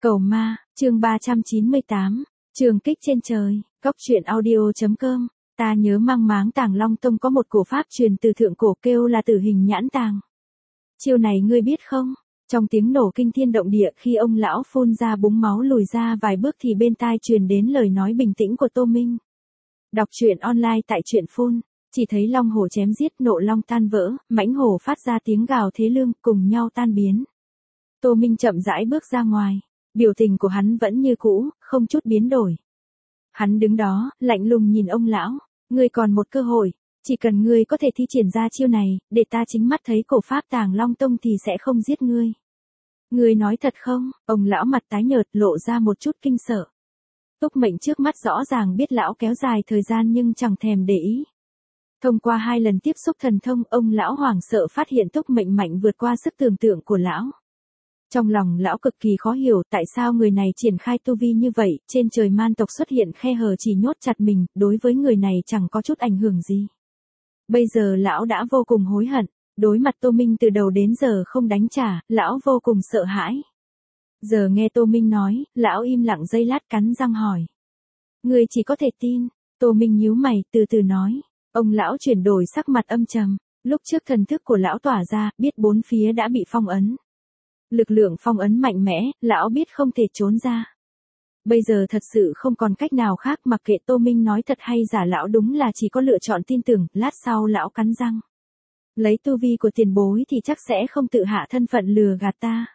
Cầu ma, chương 398, trường kích trên trời, góc truyện audio.com. Ta nhớ mang máng Tàng Long Tông có một cổ pháp truyền từ thượng cổ kêu là Tử Hình Nhãn Tàng. Chiêu này ngươi biết không? Trong tiếng nổ kinh thiên động địa khi ông lão phun ra búng máu lùi ra vài bước thì bên tai truyền đến lời nói bình tĩnh của Tô Minh. Đọc truyện online tại truyện phun, chỉ thấy long hổ chém giết, nộ long tan vỡ, mãnh hổ phát ra tiếng gào thế lương, cùng nhau tan biến. Tô Minh chậm rãi bước ra ngoài, biểu tình của hắn vẫn như cũ, không chút biến đổi. Hắn đứng đó, lạnh lùng nhìn ông lão, ngươi còn một cơ hội, chỉ cần ngươi có thể thi triển ra chiêu này, để ta chính mắt thấy cổ pháp Tàng Long Tông thì sẽ không giết ngươi. Ngươi nói thật không? Ông lão mặt tái nhợt lộ ra một chút kinh sợ. Túc Mệnh trước mắt rõ ràng biết lão kéo dài thời gian nhưng chẳng thèm để ý. Thông qua 2 lần tiếp xúc thần thông, ông lão hoảng sợ phát hiện Túc Mệnh mạnh vượt qua sức tưởng tượng của lão. Trong lòng lão cực kỳ khó hiểu tại sao người này triển khai tu vi như vậy, trên trời man tộc xuất hiện khe hở chỉ nhốt chặt mình, đối với người này chẳng có chút ảnh hưởng gì. Bây giờ lão đã vô cùng hối hận, đối mặt Tô Minh từ đầu đến giờ không đánh trả, lão vô cùng sợ hãi. Giờ nghe Tô Minh nói, lão im lặng giây lát cắn răng hỏi. Người chỉ có thể tin, Tô Minh nhíu mày từ từ nói, ông lão chuyển đổi sắc mặt âm trầm, lúc trước thần thức của lão tỏa ra, biết bốn phía đã bị phong ấn. Lực lượng phong ấn mạnh mẽ, lão biết không thể trốn ra. Bây giờ thật sự không còn cách nào khác, mặc kệ Tô Minh nói thật hay giả lão đúng là chỉ có lựa chọn tin tưởng. Lát sau lão cắn răng. Lấy tu vi của tiền bối thì chắc sẽ không tự hạ thân phận lừa gạt ta.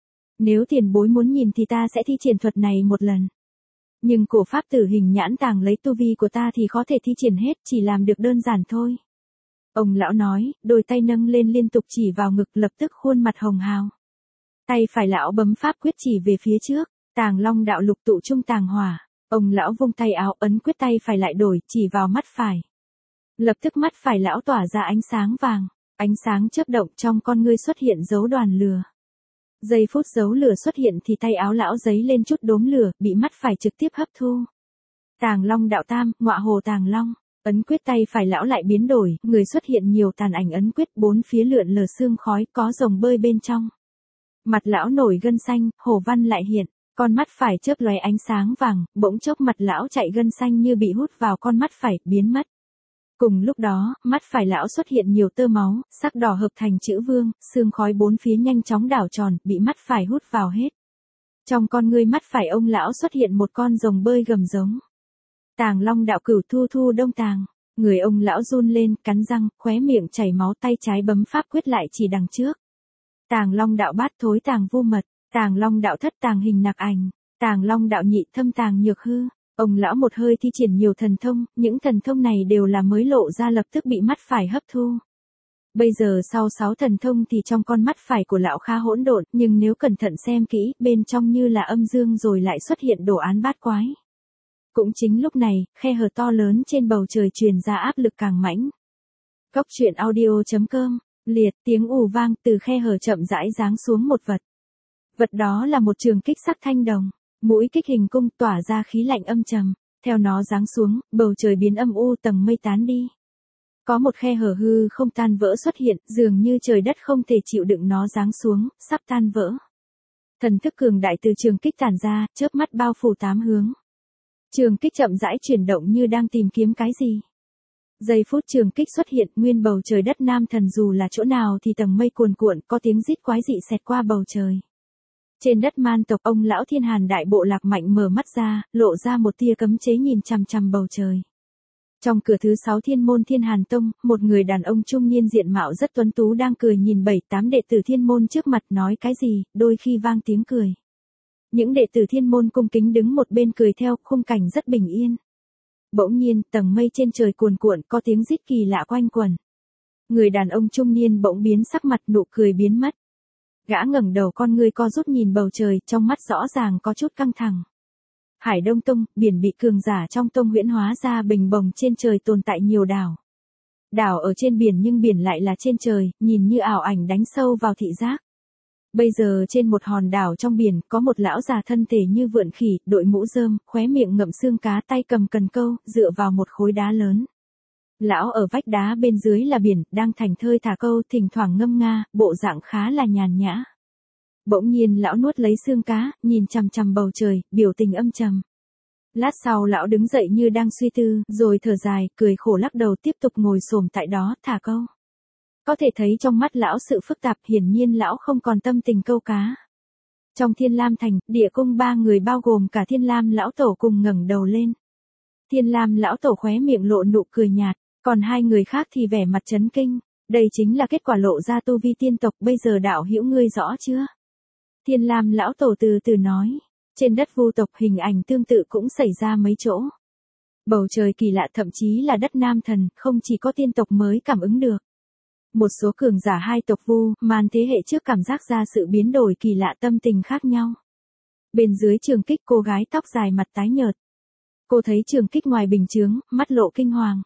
Nếu tiền bối muốn nhìn thì ta sẽ thi triển thuật này một lần. Nhưng cổ pháp Tử Hình Nhãn Tàng lấy tu vi của ta thì khó thể thi triển hết, chỉ làm được đơn giản thôi. Ông lão nói, đôi tay nâng lên liên tục chỉ vào ngực, lập tức khuôn mặt hồng hào. Tay phải lão bấm pháp quyết chỉ về phía trước, Tàng Long đạo lục tụ trung tàng hỏa. Ông lão vung tay áo ấn quyết, tay phải lại đổi, chỉ vào mắt phải. Lập tức mắt phải lão tỏa ra ánh sáng vàng, ánh sáng chớp động, trong con ngươi xuất hiện dấu đoàn lửa. Giây phút dấu lửa xuất hiện thì tay áo lão giấy lên chút đốm lửa, bị mắt phải trực tiếp hấp thu. Tàng Long đạo tam, ngọa hồ Tàng Long. Ấn quyết tay phải lão lại biến đổi, người xuất hiện nhiều tàn ảnh ấn quyết, bốn phía lượn lờ sương khói, có rồng bơi bên trong. Mặt lão nổi gân xanh, hồ văn lại hiện, con mắt phải chớp lóe ánh sáng vàng, bỗng chốc mặt lão chạy gân xanh như bị hút vào con mắt phải, biến mất. Cùng lúc đó, mắt phải lão xuất hiện nhiều tơ máu, sắc đỏ hợp thành chữ vương, sương khói bốn phía nhanh chóng đảo tròn, bị mắt phải hút vào hết. Trong con ngươi mắt phải ông lão xuất hiện một con rồng bơi gầm giống. Tàng Long đạo cửu thu thu đông tàng. Người ông lão run lên, cắn răng, khóe miệng chảy máu, tay trái bấm pháp quyết lại chỉ đằng trước. Tàng Long đạo bát thối tàng vô mật, Tàng Long đạo thất tàng hình nặc ảnh, Tàng Long đạo nhị thâm tàng nhược hư. Ông lão một hơi thi triển nhiều thần thông, những thần thông này đều là mới lộ ra lập tức bị mắt phải hấp thu. Bây giờ sau 6 thần thông thì trong con mắt phải của lão khá hỗn độn, nhưng nếu cẩn thận xem kỹ, bên trong như là âm dương rồi lại xuất hiện đồ án bát quái. Cũng chính lúc này, khe hở to lớn trên bầu trời truyền ra áp lực càng mãnh. Góc truyện audio.com. Liệt, tiếng ù vang, từ khe hở chậm rãi giáng xuống một vật. Vật đó là một trường kích sắc thanh đồng, mũi kích hình cung tỏa ra khí lạnh âm trầm, theo nó giáng xuống, bầu trời biến âm u, tầng mây tán đi. Có một khe hở hư không tan vỡ xuất hiện, dường như trời đất không thể chịu đựng nó giáng xuống, sắp tan vỡ. Thần thức cường đại từ trường kích tản ra, chớp mắt bao phủ 8 hướng. Trường kích chậm rãi chuyển động như đang tìm kiếm cái gì. Giây phút trường kích xuất hiện, nguyên bầu trời đất Nam Thần dù là chỗ nào thì tầng mây cuồn cuộn, có tiếng rít quái dị xẹt qua bầu trời. Trên đất man tộc, ông lão Thiên Hàn đại bộ lạc mạnh mở mắt ra, lộ ra một tia cấm chế nhìn chằm chằm bầu trời. Trong cửa thứ 6 Thiên môn Thiên Hàn Tông, một người đàn ông trung niên diện mạo rất tuấn tú đang cười nhìn 7-8 đệ tử Thiên môn trước mặt, nói cái gì, đôi khi vang tiếng cười. Những đệ tử Thiên môn cung kính đứng một bên cười theo, khung cảnh rất bình yên. Bỗng nhiên, tầng mây trên trời cuồn cuộn, có tiếng rít kỳ lạ quanh quẩn. Người đàn ông trung niên bỗng biến sắc mặt, nụ cười biến mất. Gã ngẩng đầu, con ngươi co rút nhìn bầu trời, trong mắt rõ ràng có chút căng thẳng. Hải Đông Tông, biển bị cường giả trong tông huyễn hóa ra bình bồng, trên trời tồn tại nhiều đảo. Đảo ở trên biển nhưng biển lại là trên trời, nhìn như ảo ảnh đánh sâu vào thị giác. Bây giờ trên một hòn đảo trong biển, có một lão già thân thể như vượn khỉ, đội mũ rơm, khóe miệng ngậm xương cá, tay cầm cần câu, dựa vào một khối đá lớn. Lão ở vách đá bên dưới là biển, đang thảnh thơi thả câu, thỉnh thoảng ngâm nga, bộ dạng khá là nhàn nhã. Bỗng nhiên lão nuốt lấy xương cá, nhìn chằm chằm bầu trời, biểu tình âm trầm. Lát sau lão đứng dậy như đang suy tư, rồi thở dài, cười khổ lắc đầu tiếp tục ngồi xổm tại đó, thả câu. Có thể thấy trong mắt lão sự phức tạp, hiển nhiên lão không còn tâm tình câu cá. Trong Thiên Lam Thành, địa cung ba người bao gồm cả Thiên Lam lão tổ cùng ngẩng đầu lên. Thiên Lam lão tổ khóe miệng lộ nụ cười nhạt, còn hai người khác thì vẻ mặt chấn kinh. Đây chính là kết quả lộ ra tu vi tiên tộc, bây giờ đạo hữu ngươi rõ chưa? Thiên Lam lão tổ từ từ nói. Trên đất vu tộc hình ảnh tương tự cũng xảy ra mấy chỗ. Bầu trời kỳ lạ, thậm chí là đất Nam Thần, không chỉ có tiên tộc mới cảm ứng được. Một số cường giả hai tộc vu, man thế hệ trước cảm giác ra sự biến đổi kỳ lạ, tâm tình khác nhau. Bên dưới trường kích, cô gái tóc dài mặt tái nhợt. Cô thấy trường kích ngoài bình chướng, mắt lộ kinh hoàng.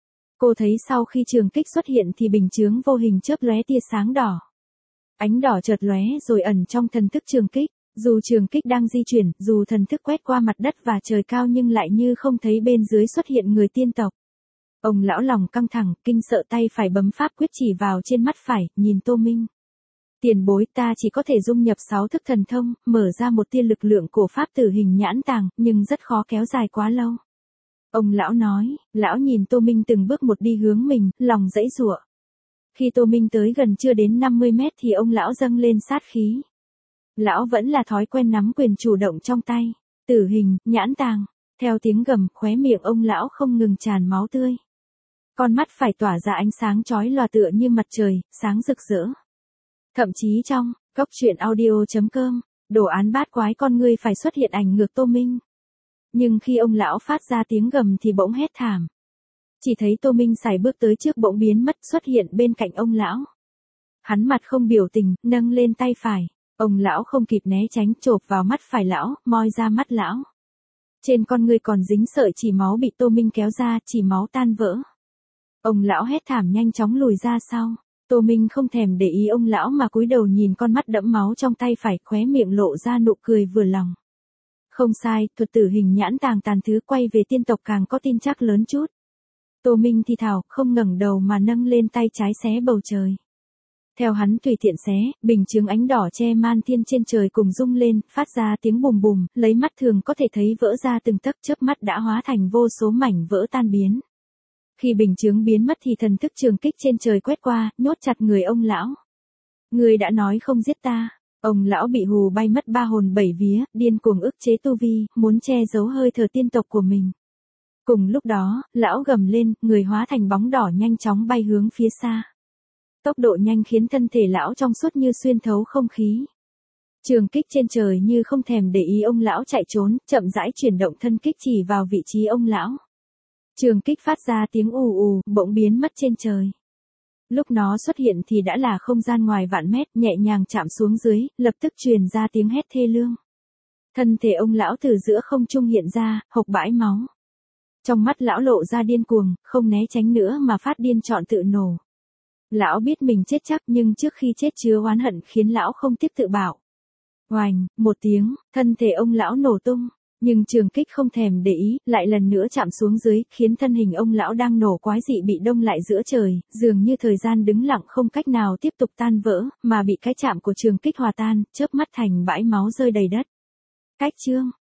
Cô thấy sau khi trường kích xuất hiện thì bình chướng vô hình chớp lóe tia sáng đỏ. Ánh đỏ chợt lóe rồi ẩn trong thần thức trường kích. Dù trường kích đang di chuyển, dù thần thức quét qua mặt đất và trời cao nhưng lại như không thấy bên dưới xuất hiện người tiên tộc. Ông lão lòng căng thẳng, kinh sợ, tay phải bấm pháp quyết chỉ vào trên mắt phải, nhìn Tô Minh. Tiền bối, ta chỉ có thể dung nhập 6 thức thần thông, mở ra một tia lực lượng của pháp tử hình nhãn tàng, nhưng rất khó kéo dài quá lâu. Ông lão nói, lão nhìn Tô Minh từng bước một đi hướng mình, lòng dãy giụa. Khi Tô Minh tới gần chưa đến 50 mét thì ông lão dâng lên sát khí. Lão vẫn là thói quen nắm quyền chủ động trong tay. Tử hình, nhãn tàng. Theo tiếng gầm, khóe miệng ông lão không ngừng tràn máu tươi. Con mắt phải tỏa ra ánh sáng chói lòa tựa như mặt trời, sáng rực rỡ. Thậm chí trong góc truyện audio.com, đồ án bát quái con ngươi phải xuất hiện ảnh ngược Tô Minh. Nhưng khi ông lão phát ra tiếng gầm thì bỗng hét thảm. Chỉ thấy Tô Minh sải bước tới trước bỗng biến mất, xuất hiện bên cạnh ông lão. Hắn mặt không biểu tình, nâng lên tay phải. Ông lão không kịp né tránh, chộp vào mắt phải lão, moi ra mắt lão. Trên con ngươi còn dính sợi chỉ máu bị Tô Minh kéo ra, chỉ máu tan vỡ. Ông lão hét thảm nhanh chóng lùi ra sau. Tô Minh không thèm để ý ông lão mà cúi đầu nhìn con mắt đẫm máu trong tay phải, khóe miệng lộ ra nụ cười vừa lòng. Không sai, thuật tử hình nhãn tàng tàn thứ quay về tiên tộc càng có tin chắc lớn chút. Tô Minh thì thào, không ngẩng đầu mà nâng lên tay trái xé bầu trời. Theo hắn tùy tiện xé, bình chướng ánh đỏ che man thiên trên trời cùng rung lên, phát ra tiếng bùm bùm, lấy mắt thường có thể thấy vỡ ra từng tấc, chớp mắt đã hóa thành vô số mảnh vỡ tan biến. Khi bình chướng biến mất thì thần thức trường kích trên trời quét qua, nhốt chặt người ông lão. Người đã nói không giết ta. Ông lão bị hù bay mất ba hồn bảy vía, điên cuồng ức chế tu vi, muốn che giấu hơi thở tiên tộc của mình. Cùng lúc đó, lão gầm lên, người hóa thành bóng đỏ nhanh chóng bay hướng phía xa. Tốc độ nhanh khiến thân thể lão trong suốt như xuyên thấu không khí. Trường kích trên trời như không thèm để ý ông lão chạy trốn, chậm rãi chuyển động thân kích chỉ vào vị trí ông lão. Trường kích phát ra tiếng ù ù, bỗng biến mất trên trời. Lúc nó xuất hiện thì đã là không gian ngoài vạn mét, nhẹ nhàng chạm xuống dưới, lập tức truyền ra tiếng hét thê lương. Thân thể ông lão từ giữa không trung hiện ra, hộc bãi máu. Trong mắt lão lộ ra điên cuồng, không né tránh nữa mà phát điên chọn tự nổ. Lão biết mình chết chắc nhưng trước khi chết chứa oán hận khiến lão không tiếp tự bảo. Oành, một tiếng, thân thể ông lão nổ tung. Nhưng trường kích không thèm để ý, lại lần nữa chạm xuống dưới, khiến thân hình ông lão đang nổ quái dị bị đông lại giữa trời, dường như thời gian đứng lặng không cách nào tiếp tục tan vỡ, mà bị cái chạm của trường kích hòa tan, chớp mắt thành bãi máu rơi đầy đất. Cách chương